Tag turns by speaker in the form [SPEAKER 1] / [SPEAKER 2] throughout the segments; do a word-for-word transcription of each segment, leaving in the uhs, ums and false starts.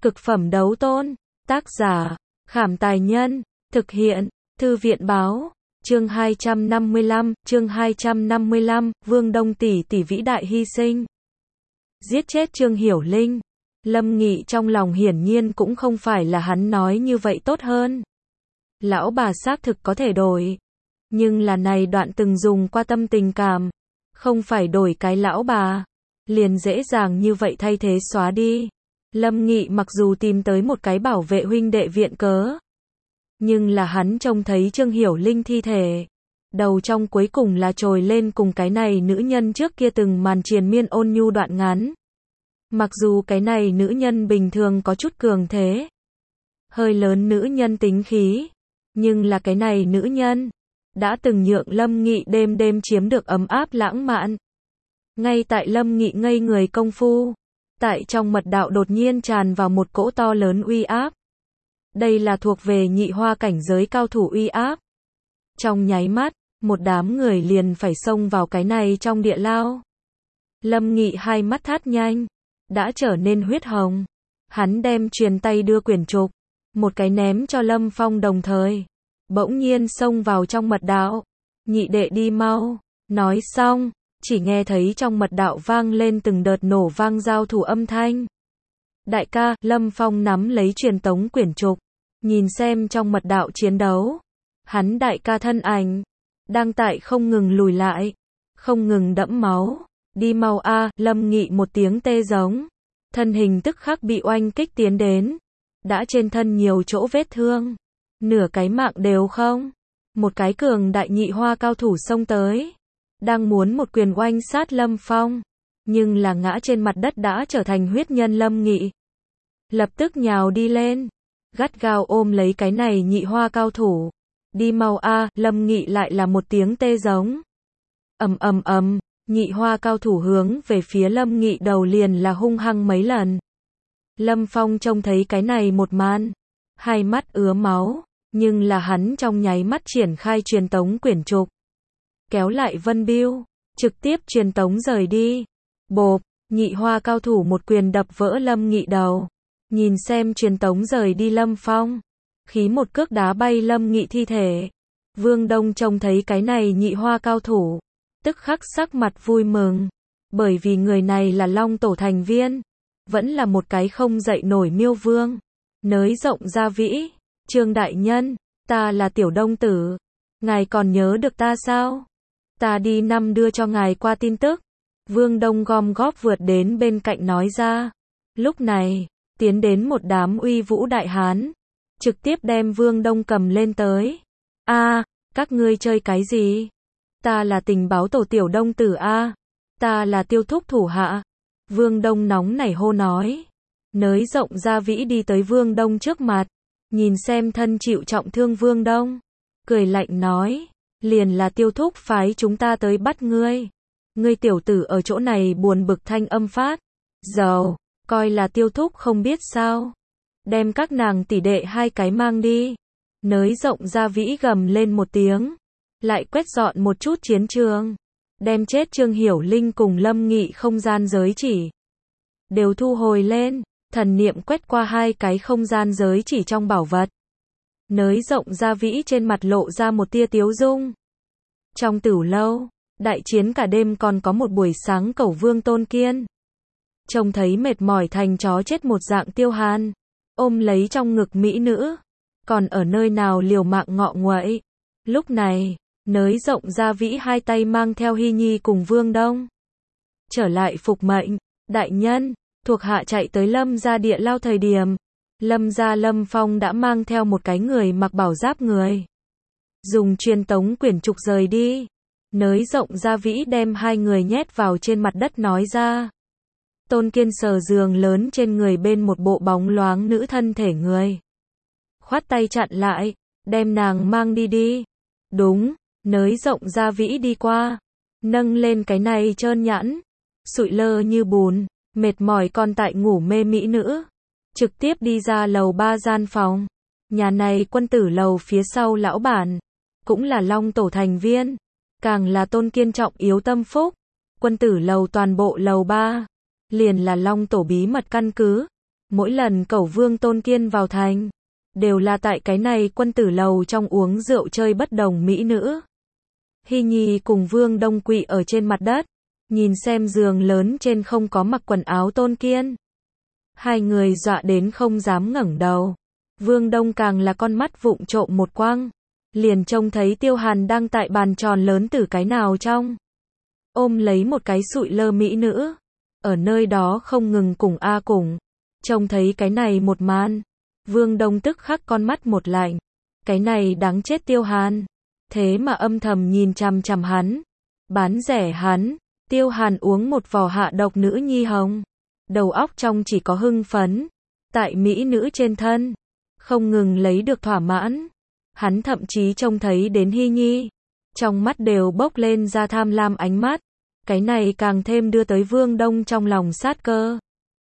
[SPEAKER 1] Cực phẩm đấu tôn. Tác giả, Khảm Tài Nhân. Thực hiện, Thư viện Báo. Chương hai trăm năm mươi lăm, chương hai trăm năm mươi lăm, Vương Đông tỷ tỷ vĩ đại hy sinh. Giết chết Trương Hiểu Linh. Lâm Nghị trong lòng hiển nhiên cũng không phải là hắn nói như vậy tốt hơn. Lão bà xác thực có thể đổi. Nhưng là này đoạn từng dùng qua tâm tình cảm. Không phải đổi cái lão bà. Liền dễ dàng như vậy thay thế xóa đi. Lâm Nghị mặc dù tìm tới một cái bảo vệ huynh đệ viện cớ. Nhưng là hắn trông thấy Trương Hiểu Linh thi thể. Đầu trong cuối cùng là trồi lên cùng cái này nữ nhân trước kia từng màn triền miên ôn nhu đoạn ngắn. Mặc dù cái này nữ nhân bình thường có chút cường thế. Hơi lớn nữ nhân tính khí. Nhưng là cái này nữ nhân. Đã từng nhượng Lâm Nghị đêm đêm chiếm được ấm áp lãng mạn. Ngay tại Lâm Nghị ngây người công phu. Tại trong mật đạo đột nhiên tràn vào một cỗ to lớn uy áp. Đây là thuộc về nhị hoa cảnh giới cao thủ uy áp. Trong nháy mắt, một đám người liền phải xông vào cái này trong địa lao. Lâm Nghị hai mắt thắt nhanh, đã trở nên huyết hồng. Hắn đem truyền tay đưa quyển trục, một cái ném cho Lâm Phong đồng thời. Bỗng nhiên xông vào trong mật đạo. Nhị đệ đi mau. Nói xong, chỉ nghe thấy trong mật đạo vang lên từng đợt nổ vang giao thủ âm thanh. Đại ca, Lâm Phong nắm lấy truyền tống quyển trục, nhìn xem trong mật đạo chiến đấu. Hắn đại ca thân ảnh, đang tại không ngừng lùi lại, không ngừng đẫm máu. Đi mau a, Lâm Nghị một tiếng tê giống. Thân hình tức khắc bị oanh kích tiến đến. Đã trên thân nhiều chỗ vết thương. Nửa cái mạng đều không. Một cái cường đại nhị hoa cao thủ xông tới. Đang muốn một quyền oanh sát Lâm Phong. Nhưng là ngã trên mặt đất đã trở thành huyết nhân Lâm Nghị. Lập tức nhào đi lên. Gắt gao ôm lấy cái này nhị hoa cao thủ. Đi mau a, Lâm Nghị lại là một tiếng tê giống. Ầm ầm ầm, nhị hoa cao thủ hướng về phía Lâm Nghị đầu liền là hung hăng mấy lần. Lâm Phong trông thấy cái này một màn. Hai mắt ứa máu. Nhưng là hắn trong nháy mắt triển khai truyền tống quyển trục. Kéo lại Vân Biêu. Trực tiếp truyền tống rời đi. Bộp, nhị hoa cao thủ một quyền đập vỡ Lâm Nghị đầu. Nhìn xem truyền tống rời đi Lâm Phong. Khí một cước đá bay Lâm Nghị thi thể. Vương Đông trông thấy cái này nhị hoa cao thủ. Tức khắc sắc mặt vui mừng. Bởi vì người này là Long Tổ thành viên. Vẫn là một cái không dậy nổi miêu vương. Nới rộng ra vĩ. Trương đại nhân, ta là Tiểu Đông Tử. Ngài còn nhớ được ta sao? Ta đi năm đưa cho ngài qua tin tức. Vương Đông gom góp vượt đến bên cạnh nói ra. Lúc này, tiến đến một đám uy vũ đại hán. Trực tiếp đem Vương Đông cầm lên tới. A, các ngươi chơi cái gì? Ta là tình báo tổ Tiểu Đông Tử a. Ta là Tiêu Thúc thủ hạ. Vương Đông nóng nảy hô nói. Nới rộng ra vĩ đi tới Vương Đông trước mặt. Nhìn xem thân chịu trọng thương Vương Đông. Cười lạnh nói. Liền là Tiêu Thúc phái chúng ta tới bắt ngươi. Ngươi tiểu tử ở chỗ này buồn bực thanh âm phát. Dầu, coi là Tiêu Thúc không biết sao. Đem các nàng tỷ đệ hai cái mang đi. Nới rộng ra vĩ gầm lên một tiếng. Lại quét dọn một chút chiến trường. Đem chết Trương Hiểu Linh cùng Lâm Nghị không gian giới chỉ. Đều thu hồi lên. Thần niệm quét qua hai cái không gian giới chỉ trong bảo vật. Nới rộng ra vĩ trên mặt lộ ra một tia tiếu dung. Trong tửu lâu, đại chiến cả đêm còn có một buổi sáng Cẩu Vương Tôn Kiên. Trông thấy mệt mỏi thành chó chết một dạng Tiêu Hàn. Ôm lấy trong ngực mỹ nữ. Còn ở nơi nào liều mạng ngọ nguậy. Lúc này, nới rộng ra vĩ hai tay mang theo Hy Nhi cùng Vương Đông. Trở lại phục mệnh, đại nhân. Thuộc hạ chạy tới Lâm gia địa lao thời điểm. Lâm gia Lâm Phong đã mang theo một cái người mặc bảo giáp người. Dùng truyền tống quyển trục rời đi. Nới rộng ra vĩ đem hai người nhét vào trên mặt đất nói ra. Tôn Kiên sờ giường lớn trên người bên một bộ bóng loáng nữ thân thể người. Khoát tay chặn lại. Đem nàng mang đi đi. Đúng, nới rộng ra vĩ đi qua. Nâng lên cái này trơn nhẵn. Sụi lơ như bùn. Mệt mỏi còn tại ngủ mê mỹ nữ. Trực tiếp đi ra lầu ba gian phòng. Nhà này quân tử lầu phía sau lão bản. Cũng là Long Tổ thành viên. Càng là Tôn Kiên trọng yếu tâm phúc. Quân tử lầu toàn bộ lầu ba. Liền là Long Tổ bí mật căn cứ. Mỗi lần Cẩu Vương Tôn Kiên vào thành, đều là tại cái này quân tử lầu trong uống rượu chơi bất đồng mỹ nữ. Hy Nhi cùng Vương Đông quỵ ở trên mặt đất, nhìn xem giường lớn trên không có mặc quần áo Tôn Kiên. Hai người dọa đến không dám ngẩng đầu. Vương Đông càng là con mắt vụng trộm một quăng, liền trông thấy Tiêu Hàn đang tại bàn tròn lớn từ cái nào trong, ôm lấy một cái sụi lơ mỹ nữ, ở nơi đó không ngừng cùng a cùng. Trông thấy cái này một màn, Vương Đông tức khắc con mắt một lạnh, cái này đáng chết Tiêu Hàn, thế mà âm thầm nhìn chằm chằm hắn, bán rẻ hắn. Tiêu Hàn uống một vò hạ độc nữ nhi hồng, đầu óc trong chỉ có hưng phấn, tại mỹ nữ trên thân, không ngừng lấy được thỏa mãn. Hắn thậm chí trông thấy đến Hy Nhi, trong mắt đều bốc lên ra tham lam ánh mắt, cái này càng thêm đưa tới Vương Đông trong lòng sát cơ.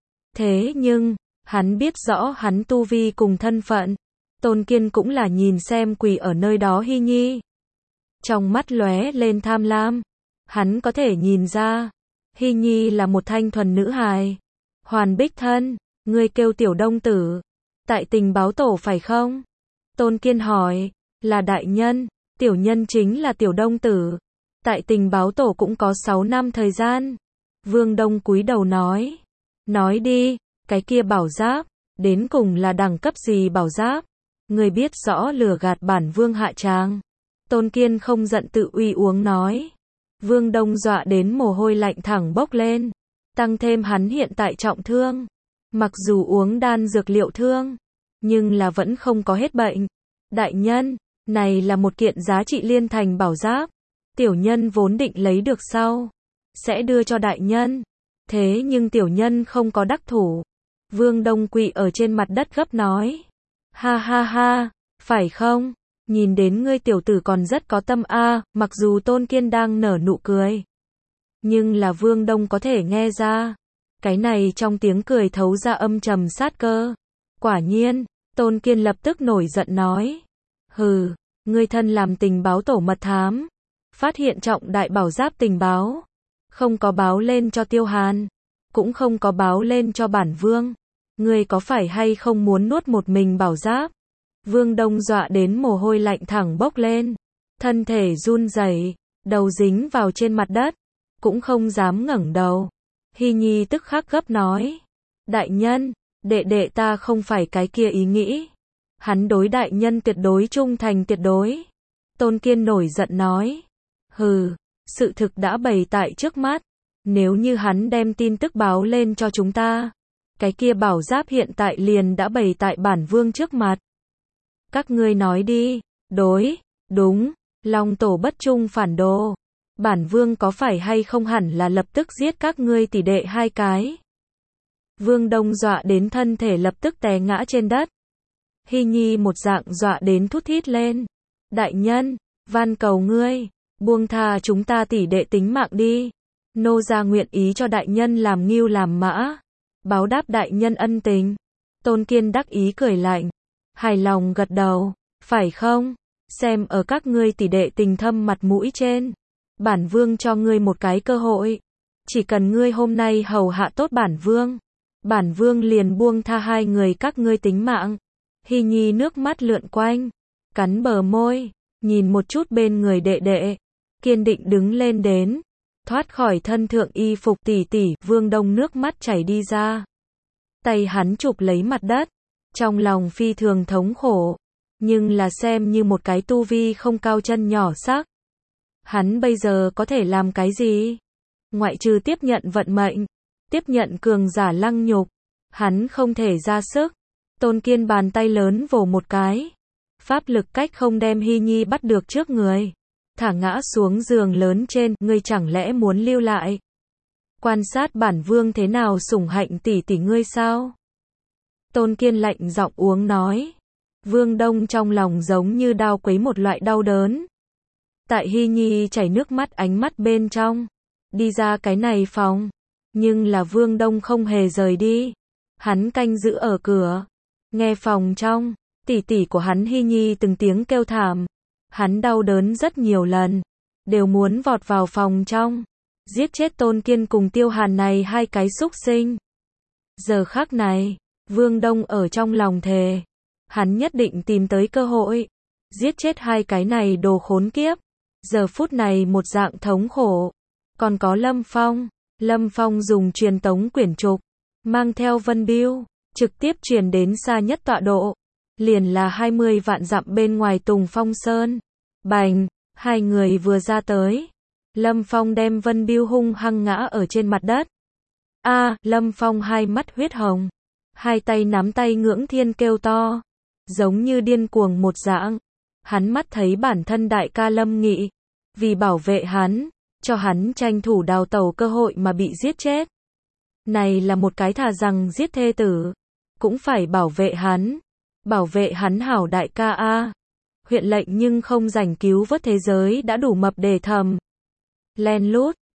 [SPEAKER 1] Thế nhưng, hắn biết rõ hắn tu vi cùng thân phận, Tôn Kiên cũng là nhìn xem quỳ ở nơi đó Hy Nhi. Trong mắt lóe lên tham lam, hắn có thể nhìn ra, Hy Nhi là một thanh thuần nữ hài. Hoàn Bích Thân, ngươi kêu Tiểu Đông Tử, tại Tình Báo Tổ phải không? Tôn Kiên hỏi, là đại nhân, tiểu nhân chính là Tiểu Đông Tử. Tại Tình Báo Tổ cũng có sáu năm thời gian. Vương Đông cúi đầu nói, nói đi, cái kia bảo giáp, đến cùng là đẳng cấp gì bảo giáp? Ngươi biết rõ lừa gạt bản vương hạ tràng. Tôn Kiên không giận tự uy uống nói. Vương Đông dọa đến mồ hôi lạnh thẳng bốc lên, tăng thêm hắn hiện tại trọng thương, mặc dù uống đan dược liệu thương, nhưng là vẫn không có hết bệnh. Đại nhân, này là một kiện giá trị liên thành bảo giáp, tiểu nhân vốn định lấy được sau, sẽ đưa cho đại nhân, thế nhưng tiểu nhân không có đắc thủ. Vương Đông quỵ ở trên mặt đất gấp nói, ha ha ha, phải không? Nhìn đến ngươi tiểu tử còn rất có tâm a. À, mặc dù Tôn Kiên đang nở nụ cười, nhưng là Vương Đông có thể nghe ra, cái này trong tiếng cười thấu ra âm trầm sát cơ. Quả nhiên, Tôn Kiên lập tức nổi giận nói, hừ, ngươi thân làm Tình Báo Tổ mật thám, phát hiện trọng đại bảo giáp tình báo, không có báo lên cho Tiêu Hàn, cũng không có báo lên cho bản vương, ngươi có phải hay không muốn nuốt một mình bảo giáp? Vương Đông dọa đến mồ hôi lạnh thẳng bốc lên, thân thể run rẩy, đầu dính vào trên mặt đất, cũng không dám ngẩng đầu. Hy Nhi tức khắc gấp nói, đại nhân, đệ đệ ta không phải cái kia ý nghĩ, hắn đối đại nhân tuyệt đối trung thành tuyệt đối. Tôn Kiên nổi giận nói, hừ, sự thực đã bày tại trước mắt, nếu như hắn đem tin tức báo lên cho chúng ta, cái kia bảo giáp hiện tại liền đã bày tại bản vương trước mặt. Các ngươi nói đi, đối, đúng, Long Tổ bất trung phản đồ, bản vương có phải hay không hẳn là lập tức giết các ngươi tỷ đệ hai cái. Vương Đông dọa đến thân thể lập tức té ngã trên đất. Hy Nhi một dạng dọa đến thút thít lên, đại nhân, van cầu ngươi, buông tha chúng ta tỷ đệ tính mạng đi, nô gia nguyện ý cho đại nhân làm ngưu làm mã, báo đáp đại nhân ân tình. Tôn Kiên đắc ý cười lạnh, hài lòng gật đầu, phải không? Xem ở các ngươi tỷ đệ tình thâm mặt mũi trên, bản vương cho ngươi một cái cơ hội, chỉ cần ngươi hôm nay hầu hạ tốt bản vương, bản vương liền buông tha hai người các ngươi tính mạng. Hy Nhi nước mắt lượn quanh, cắn bờ môi, nhìn một chút bên người đệ đệ, kiên định đứng lên đến, thoát khỏi thân thượng y phục tỷ tỷ. Vương Đông nước mắt chảy đi ra, tay hắn chụp lấy mặt đất, trong lòng phi thường thống khổ, nhưng là xem như một cái tu vi không cao chân nhỏ sắc. Hắn bây giờ có thể làm cái gì? Ngoại trừ tiếp nhận vận mệnh, tiếp nhận cường giả lăng nhục, hắn không thể ra sức. Tôn Kiên bàn tay lớn vồ một cái, pháp lực cách không đem Hy Nhi bắt được trước người, thả ngã xuống giường lớn trên. Ngươi chẳng lẽ muốn lưu lại quan sát bản vương thế nào sủng hạnh tỷ tỷ ngươi sao? Tôn Kiên lạnh giọng uống nói. Vương Đông trong lòng giống như đao quấy một loại đau đớn. Tại Hy Nhi chảy nước mắt ánh mắt bên trong, đi ra cái này phòng, nhưng là Vương Đông không hề rời đi, hắn canh giữ ở cửa, nghe phòng trong, tỷ tỷ của hắn Hy Nhi từng tiếng kêu thảm, hắn đau đớn rất nhiều lần, đều muốn vọt vào phòng trong, giết chết Tôn Kiên cùng Tiêu Hàn này hai cái xúc sinh. Giờ khắc này, Vương Đông ở trong lòng thề. Hắn nhất định tìm tới cơ hội. Giết chết hai cái này đồ khốn kiếp. Giờ phút này một dạng thống khổ. Còn có Lâm Phong. Lâm Phong dùng truyền tống quyển trục. Mang theo Vân Biêu. Trực tiếp truyền đến xa nhất tọa độ. Liền là hai mươi vạn dặm bên ngoài Tùng Phong Sơn. Bành. Hai người vừa ra tới. Lâm Phong đem Vân Biêu hung hăng ngã ở trên mặt đất. A, Lâm Phong hai mắt huyết hồng. Hai tay nắm tay ngưỡng thiên kêu to. Giống như điên cuồng một dạng. Hắn mắt thấy bản thân đại ca Lâm Nghị. Vì bảo vệ hắn, cho hắn tranh thủ đào tẩu cơ hội mà bị giết chết. Này là một cái thà rằng giết thê tử. Cũng phải bảo vệ hắn. Bảo vệ hắn hảo đại ca A. Huyện lệnh nhưng không rảnh cứu vớt thế giới đã đủ mập để thầm. Len lút,